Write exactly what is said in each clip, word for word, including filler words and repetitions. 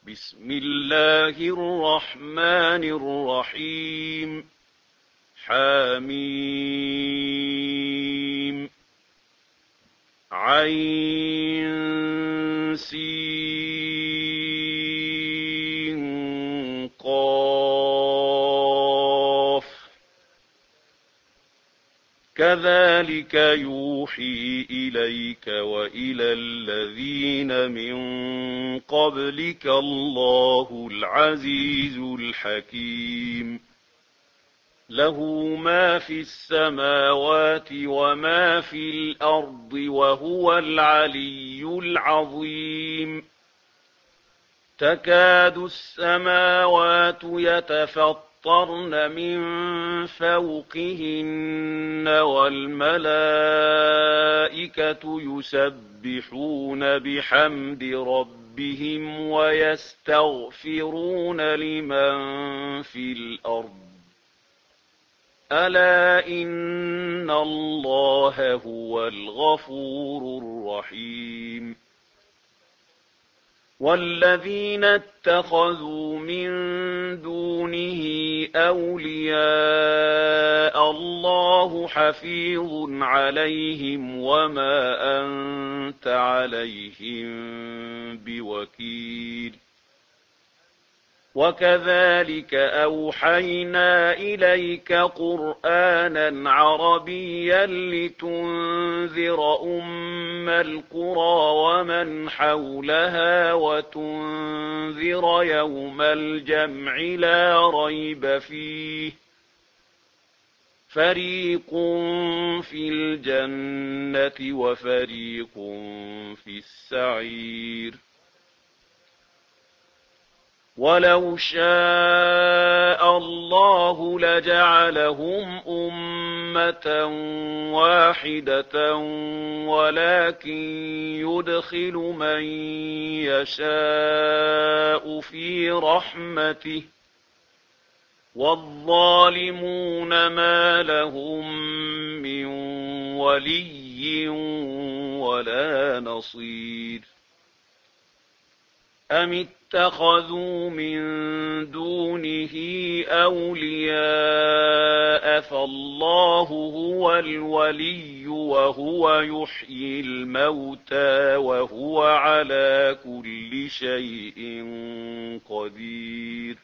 بسم الله الرحمن الرحيم حميم عين سين قاف كذلك يوحي إليك وإلى الذين من قبلك الله العزيز الحكيم له ما في السماوات وما في الأرض وهو العلي العظيم تكاد السماوات يتفطرن من فوقهن والملائكة يسبحون بحمد ربهم ويستغفرون لمن في الأرض ألا إن الله هو الغفور الرحيم والذين اتخذوا من دونه أولياء الله حفيظ عليهم وما أنت عليهم بوكيل وكذلك أوحينا إليك قرآنا عربيا لتنذر أم القرى ومن حولها وتنذر يوم الجمع لا ريب فيه فريق في الجنة وفريق في السعير ولو شاء الله لجعلهم أمة واحدة ولكن يدخل من يشاء في رحمته والظالمون ما لهم من ولي ولا نصير أم اتخذوا من دونه أولياء فالله هو الولي وهو يحيي الموتى وهو على كل شيء قدير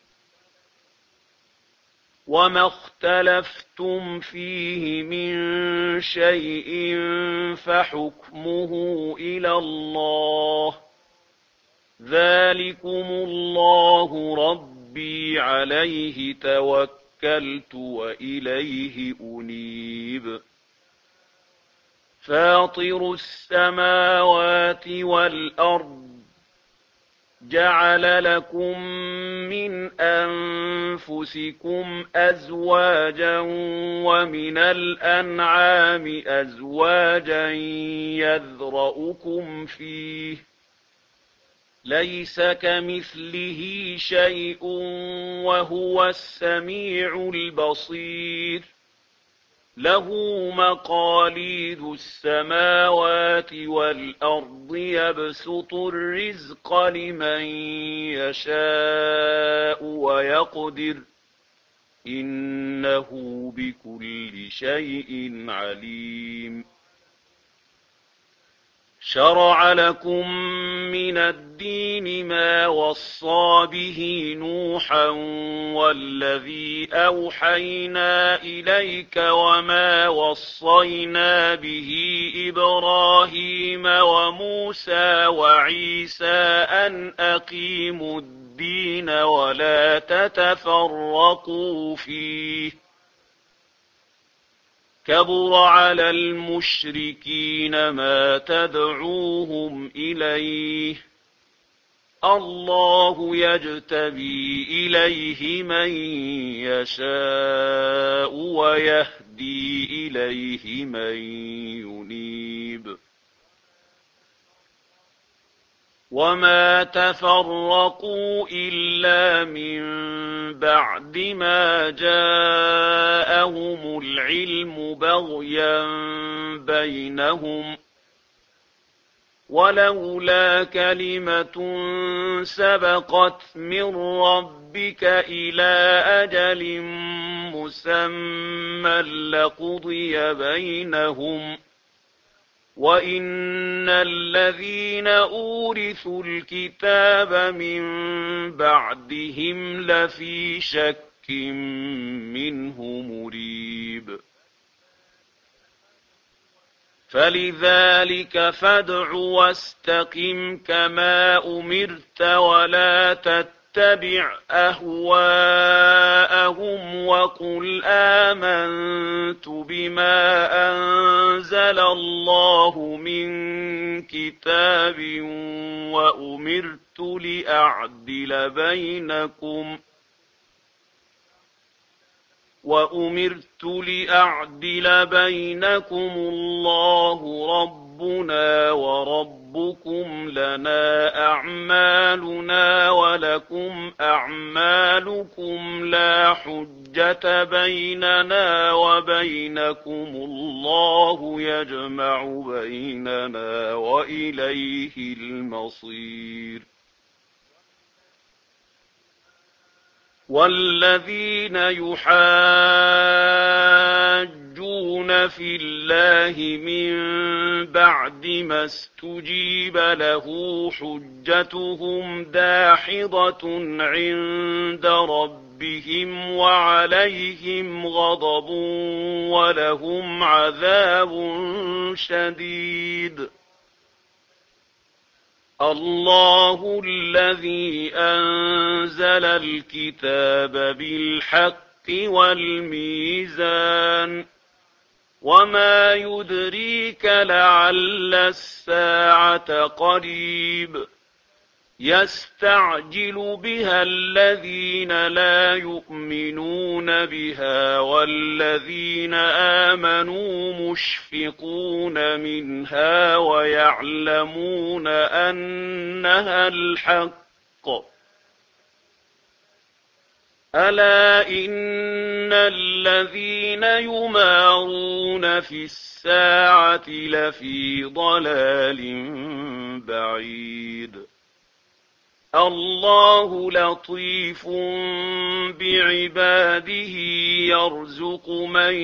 وما اختلفتم فيه من شيء فحكمه إلى الله ذلكم الله ربي عليه توكلت وإليه أنيب فاطر السماوات والأرض جعل لكم من أنفسكم أزواجا ومن الأنعام أزواجا يذرأكم فيه ليس كمثله شيء وهو السميع البصير له مقاليد السماوات والأرض يبسط الرزق لمن يشاء ويقدر إنه بكل شيء عليم شرع لكم من الدين ما وصى به نوحا والذي أوحينا إليك وما وصينا به إبراهيم وموسى وعيسى أن أقيموا الدين ولا تتفرقوا فيه كبر على المشركين ما تدعوهم إليه الله يجتبي إليه من يشاء ويهدي إليه من ينيب وما تفرقوا إلا من بعد ما جاءهم العلم بغيا بينهم ولولا كلمة سبقت من ربك إلى أجل مسمى لقضي بينهم وإن الذين أورثوا الكتاب من بعدهم لفي شك منه مريب فلذلك فادع واستقم كما أمرت ولا تتبع أهواءهم وقل آمنت بما أنزل الله من كتاب وأمرت لأعدل بينكم وأمرت لأعدل بينكم الله ربنا وربكم لنا أعمالنا ولكم أعمالكم لا حجة بيننا وبينكم الله يجمع بيننا وإليه المصير والذين يحاجون في الله من بعد ما استجيب له حجتهم داحضة عند ربهم وعليهم غضب ولهم عذاب شديد الله الذي أنزل الكتاب بالحق والميزان وما يدريك لعل الساعة قريب يستعجل بها الذين لا يؤمنون بها والذين آمنوا مشفقون منها ويعلمون أنها الحق ألا إن الذين يمارون في الساعة لفي ضلال بعيد الله لطيف بعباده يرزق من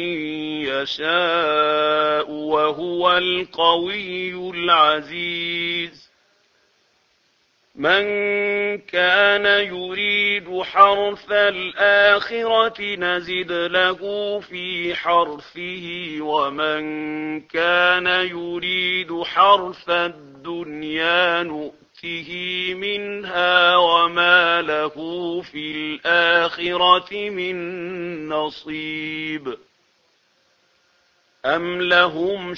يشاء وهو القوي العزيز من كان يريد حرث الآخرة نزد له في حرثه ومن كان يريد حرث الدنيا نؤته منها وما له في الآخرة من نصيب أم لهم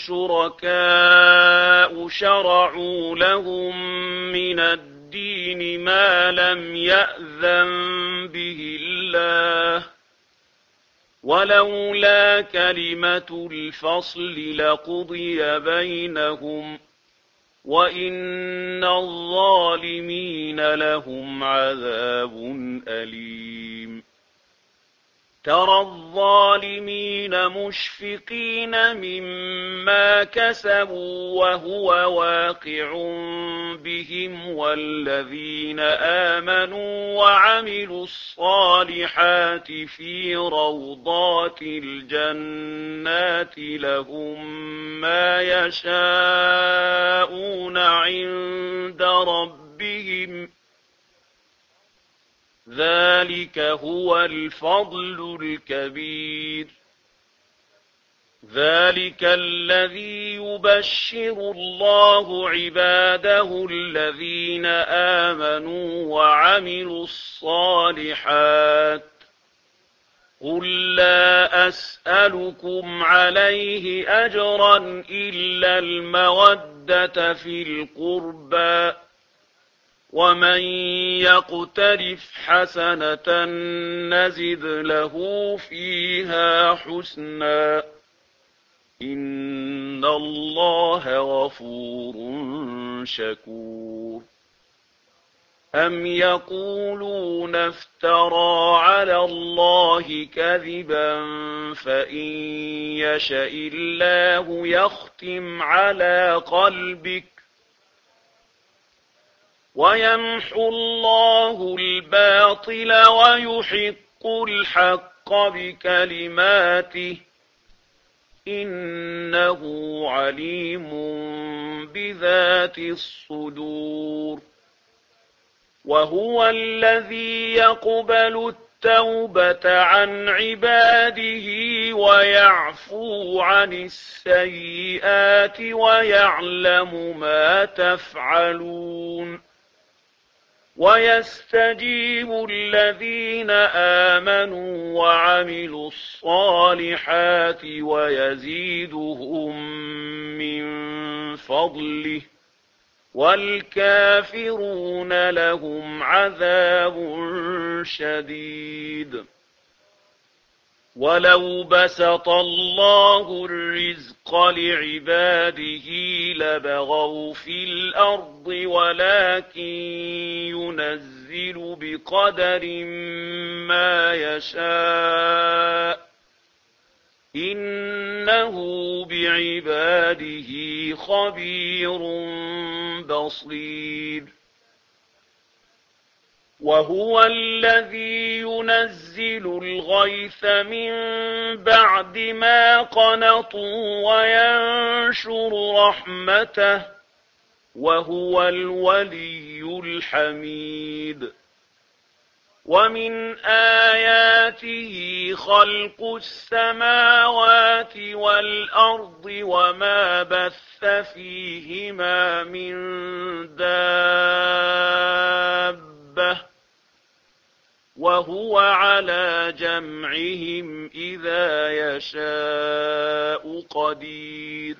شركاء شرعوا لهم من الدين ما لم يأذن به الله ولولا كلمة الفصل لقضي بينهم وإن الظالمين لهم عذاب أليم ترى الظالمين مشفقين مما كسبوا وهو واقع بهم والذين آمنوا وعملوا الصالحات في روضات الجنات لهم ما يشاءون عند ربهم ذلك هو الفضل الكبير ذلك الذي يبشر الله عباده الذين آمنوا وعملوا الصالحات قل لا أسألكم عليه أجرا إلا المودة في القربى ومن يقترف حسنة نزد له فيها حسنا إن الله غفور شكور أم يقولون افترى على الله كذبا فإن يشأ الله يختم على قلبك ويمحو الله الباطل ويحق الحق بكلماته إنه عليم بذات الصدور وهو الذي يقبل التوبة عن عباده ويعفو عن السيئات ويعلم ما تفعلون ويستجيب الذين آمنوا وعملوا الصالحات ويزيدهم من فضله والكافرون لهم عذاب شديد ولو بسط الله الرزق لعباده لبغوا في الأرض ولكن ينزل بقدر ما يشاء إنه بعباده خبير بصير وهو الذي ينزل الغيث من بعد ما قنطوا وينشر رحمته وهو الولي الحميد ومن آياته خلق السماوات والأرض وما بث فيهما من دابة وهو على جمعهم إذا يشاء قدير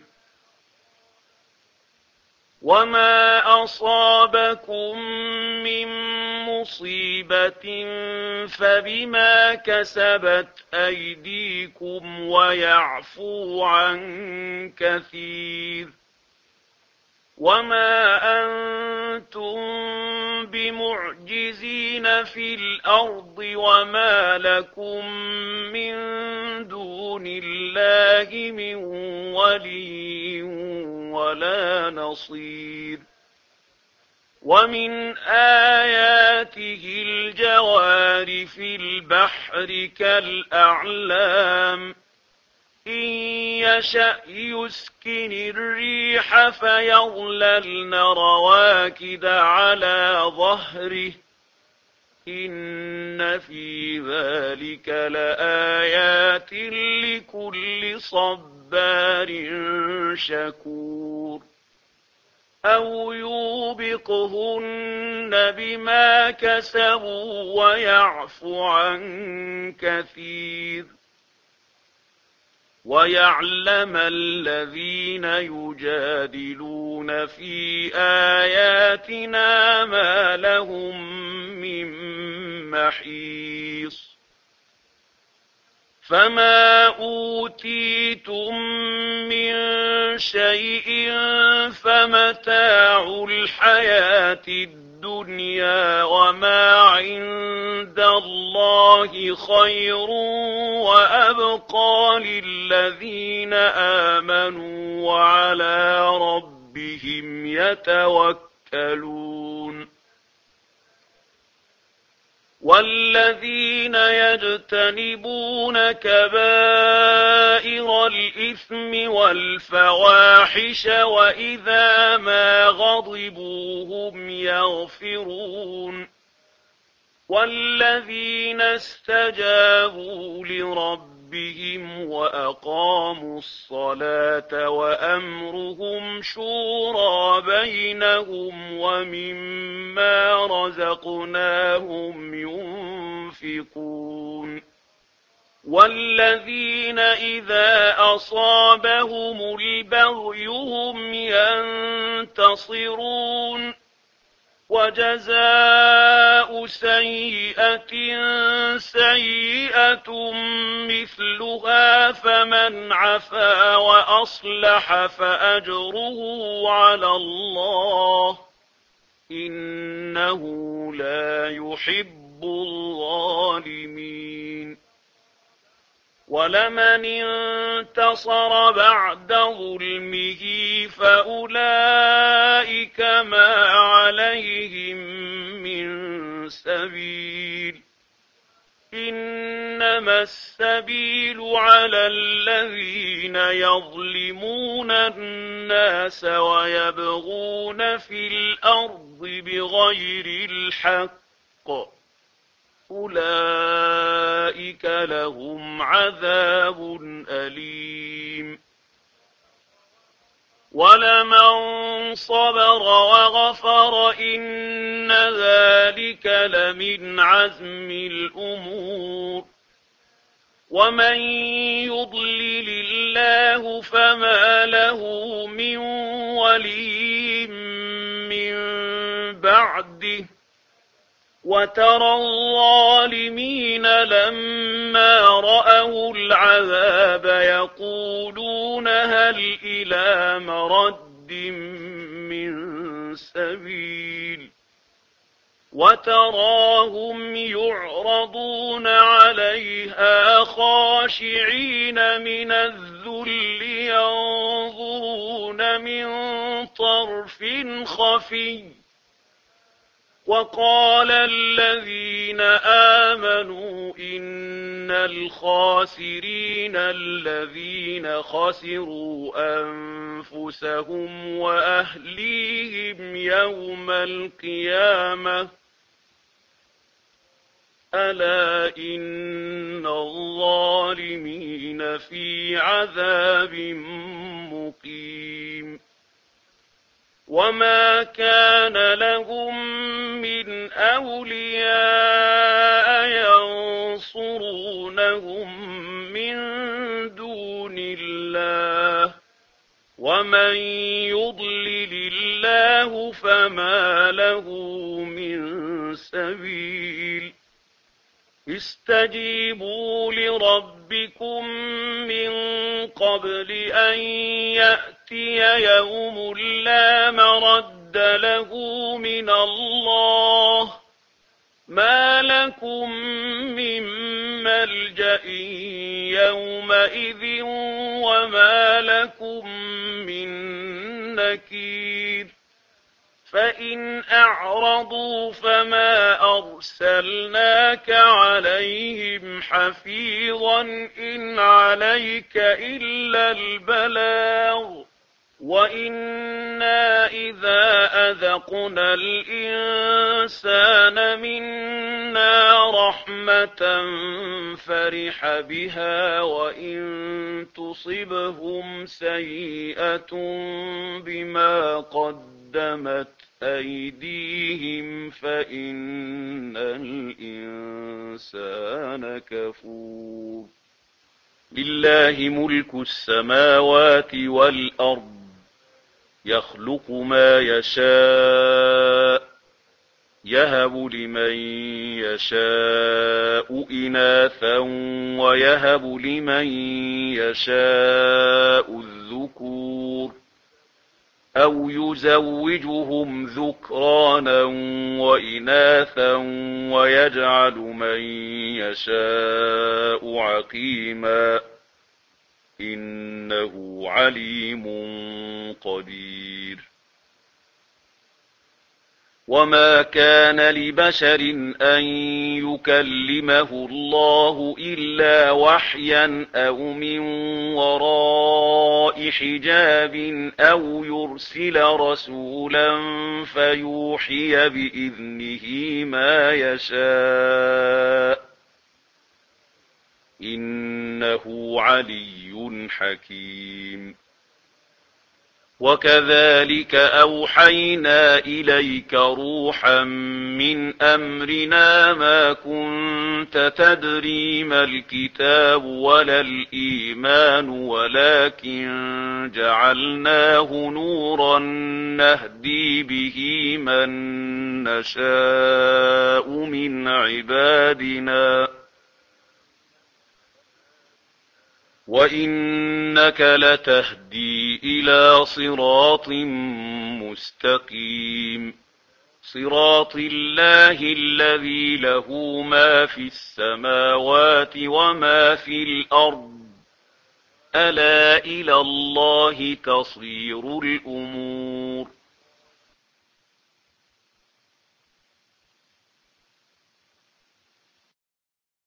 وما أصابكم من مصيبة فبما كسبت أيديكم ويعفو عن كثير وما أنتم بمعجزين في الأرض وما لكم من دون الله من ولي ولا نصير ومن آياته الجوار في البحر كالأعلام إن يشأ يسكن الريح فيظللن رواكد على ظهره إن في ذلك لآيات لكل صبار شكور أو يوبقهن بما كسبوا ويعفو عن كثير ويعلم الذين يجادلون في آياتنا ما لهم من محيص فما أوتيتم من شيء فمتاع الحياة الدنيا وما عند الله خير وأبقى للذين آمنوا وعلى ربهم يتوكلون والذين يجتنبون كبائر الإثم والفواحش وإذا ما غضبوا هم يغفرون والذين استجابوا لربهم وأقاموا الصلاة وأمرهم شورى بينهم ومما رزقناهم ينفقون والذين إذا أصابهم البغي هم ينتصرون وجزاء سيئة سيئة مثلها فمن عفا وأصلح فأجره على الله إنه لا يحب الظالمين ولمن انتصر بعد ظلمه فأولئك ما عليهم من سبيل إنما السبيل على الذين يظلمون الناس ويبغون في الأرض بغير الحق أولئك لهم عذاب أليم ولمن صبر وغفر إن ذلك لمن عزم الأمور ومن يضلل الله فما له من ولي من بعده وترى الظالمين لما رأوا العذاب يقولون هل إلى مرد من سبيل وتراهم يعرضون عليها خاشعين من الذل ينظرون من طرف خفي وقال الذين آمنوا إن الخاسرين الذين خسروا أنفسهم وأهليهم يوم القيامة ألا إن الظالمين في عذاب مقيم وما كان لهم من أولياء ينصرونهم من دون الله ومن يضلل الله فما له من سبيل استجيبوا لربكم من قبل أن يأتي يوم لا مرد له من الله ما لكم من ملجأ يومئذ وما لكم من نكير فإن أعرضوا فما أرسلناك عليهم حفيظا إن عليك إلا البلاغ وإنا إذا أذقنا الإنسان منا رحمة فرح بها وإن تصبهم سيئة بما قدمت أيديهم فإن الإنسان كفور لله ملك السماوات والأرض يخلق ما يشاء يهب لمن يشاء إناثا ويهب لمن يشاء الذكور أو يزوجهم ذكرانا وإناثا ويجعل من يشاء عقيما إنه عليم قدير وما كان لبشر أن يكلمه الله إلا وحيا أو من وراء حجاب أو يرسل رسولا فيوحي بإذنه ما يشاء إنه علي حكيم وكذلك أوحينا إليك روحا من أمرنا ما كنت تدري ما الكتاب ولا الإيمان ولكن جعلناه نورا نهدي به من نشاء من عبادنا وإنك لتهدي إلى صراط مستقيم صراط الله الذي له ما في السماوات وما في الأرض ألا إلى الله تصير الأمور